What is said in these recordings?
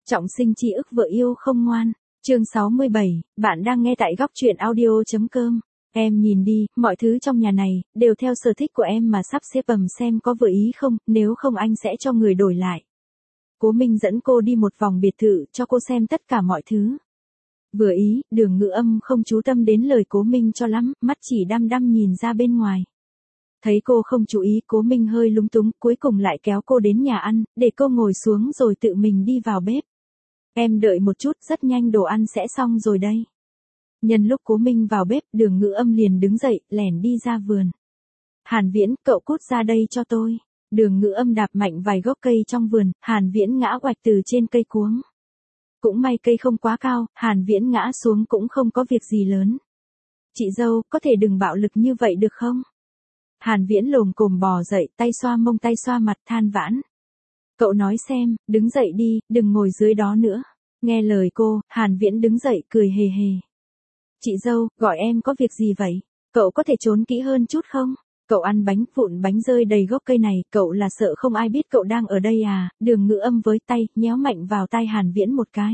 Trọng sinh chi ức vợ yêu không ngoan. Chương 67, bạn đang nghe tại góc truyện audio.com. Em nhìn đi, mọi thứ trong nhà này, đều theo sở thích của em mà sắp xếp xem có vừa ý không, nếu không anh sẽ cho người đổi lại. Cố Minh dẫn cô đi một vòng biệt thự cho cô xem tất cả mọi thứ. Vừa ý, Đường Ngữ Âm không chú tâm đến lời Cố Minh cho lắm, mắt chỉ đăm đăm nhìn ra bên ngoài. Thấy cô không chú ý, Cố Minh hơi lúng túng, cuối cùng lại kéo cô đến nhà ăn, để cô ngồi xuống rồi tự mình đi vào bếp. Em đợi một chút, rất nhanh đồ ăn sẽ xong rồi đây. Nhân lúc Cố Minh vào bếp, Đường Ngữ Âm liền đứng dậy, lẻn đi ra vườn. Hàn Viễn, cậu cút ra đây cho tôi. Đường Ngữ Âm đạp mạnh vài gốc cây trong vườn, Hàn Viễn ngã oạch từ trên cây cuống. Cũng may cây không quá cao, Hàn Viễn ngã xuống cũng không có việc gì lớn. Chị dâu, có thể đừng bạo lực như vậy được không? Hàn Viễn lồm cồm bò dậy, tay xoa mông tay xoa mặt, than vãn. Cậu nói xem, đứng dậy đi, đừng ngồi dưới đó nữa. Nghe lời cô, Hàn Viễn đứng dậy cười hề hề. Chị dâu, gọi em có việc gì vậy? Cậu có thể trốn kỹ hơn chút không? Cậu ăn bánh vụn bánh rơi đầy gốc cây này, cậu là sợ không ai biết cậu đang ở đây à? Đường Ngữ Âm với tay, nhéo mạnh vào tay Hàn Viễn một cái.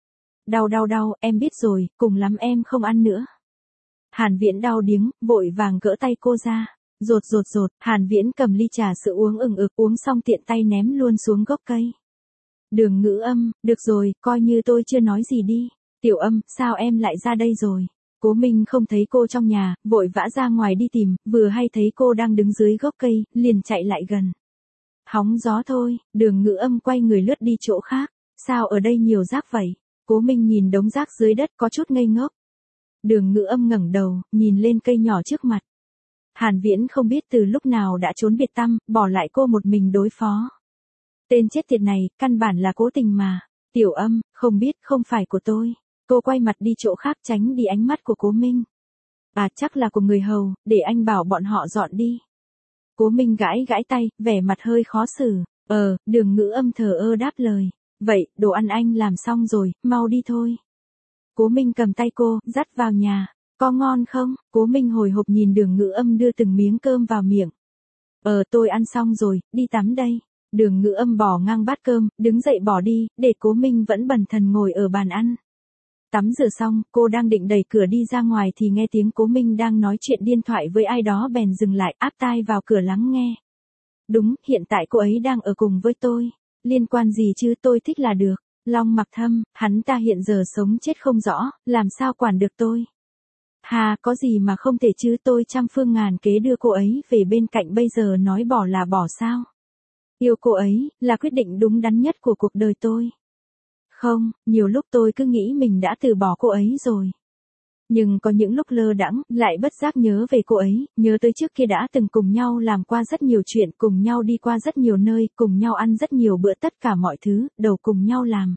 Đau, em biết rồi, cùng lắm em không ăn nữa. Hàn Viễn đau điếng, vội vàng gỡ tay cô ra. Rột, Hàn Viễn cầm ly trà sữa uống uống xong tiện tay ném luôn xuống gốc cây. Đường Ngữ Âm, được rồi, coi như tôi chưa nói gì đi. Tiểu Âm, sao em lại ra đây rồi? Cố Minh không thấy cô trong nhà, vội vã ra ngoài đi tìm, vừa hay thấy cô đang đứng dưới gốc cây, liền chạy lại gần. Hóng gió thôi, Đường Ngữ Âm quay người lướt đi chỗ khác. Sao ở đây nhiều rác vậy? Cố Minh nhìn đống rác dưới đất có chút ngây ngốc. Đường Ngữ Âm ngẩng đầu, nhìn lên cây nhỏ trước mặt. Hàn Viễn không biết từ lúc nào đã trốn biệt tăm, bỏ lại cô một mình đối phó. Tên chết tiệt này, căn bản là cố tình mà. Tiểu Âm, không biết, không phải của tôi. Cô quay mặt đi chỗ khác tránh đi ánh mắt của Cố Minh. À, chắc là của người hầu, để anh bảo bọn họ dọn đi. Cố Minh gãi tay, vẻ mặt hơi khó xử. Đường Ngữ Âm thờ ơ đáp lời. Vậy, đồ ăn anh làm xong rồi, mau đi thôi. Cố Minh cầm tay cô, dắt vào nhà. Có ngon không? Cố Minh hồi hộp nhìn Đường Ngữ Âm đưa từng miếng cơm vào miệng. Tôi ăn xong rồi, đi tắm đây. Đường Ngữ Âm bỏ ngang bát cơm, đứng dậy bỏ đi, để Cố Minh vẫn bần thần ngồi ở bàn ăn. Tắm rửa xong, cô đang định đẩy cửa đi ra ngoài thì nghe tiếng Cố Minh đang nói chuyện điện thoại với ai đó bèn dừng lại, áp tai vào cửa lắng nghe. Đúng, hiện tại cô ấy đang ở cùng với tôi. Liên quan gì chứ, tôi thích là được. Long Mặc Thâm, hắn ta hiện giờ sống chết không rõ, làm sao quản được tôi. Hà, có gì mà không thể chứ, tôi trăm phương ngàn kế đưa cô ấy về bên cạnh, bây giờ nói bỏ là bỏ sao? Yêu cô ấy, là quyết định đúng đắn nhất của cuộc đời tôi. Không, nhiều lúc tôi cứ nghĩ mình đã từ bỏ cô ấy rồi. Nhưng có những lúc lơ đãng, lại bất giác nhớ về cô ấy, nhớ tới trước kia đã từng cùng nhau làm qua rất nhiều chuyện, cùng nhau đi qua rất nhiều nơi, cùng nhau ăn rất nhiều bữa, tất cả mọi thứ, đều cùng nhau làm.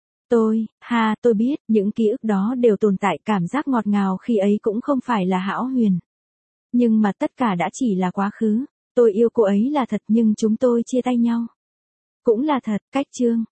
Tôi biết, những ký ức đó đều tồn tại, cảm giác ngọt ngào khi ấy cũng không phải là hão huyền. Nhưng mà tất cả đã chỉ là quá khứ, tôi yêu cô ấy là thật nhưng chúng tôi chia tay nhau. Cũng là thật, cách chương.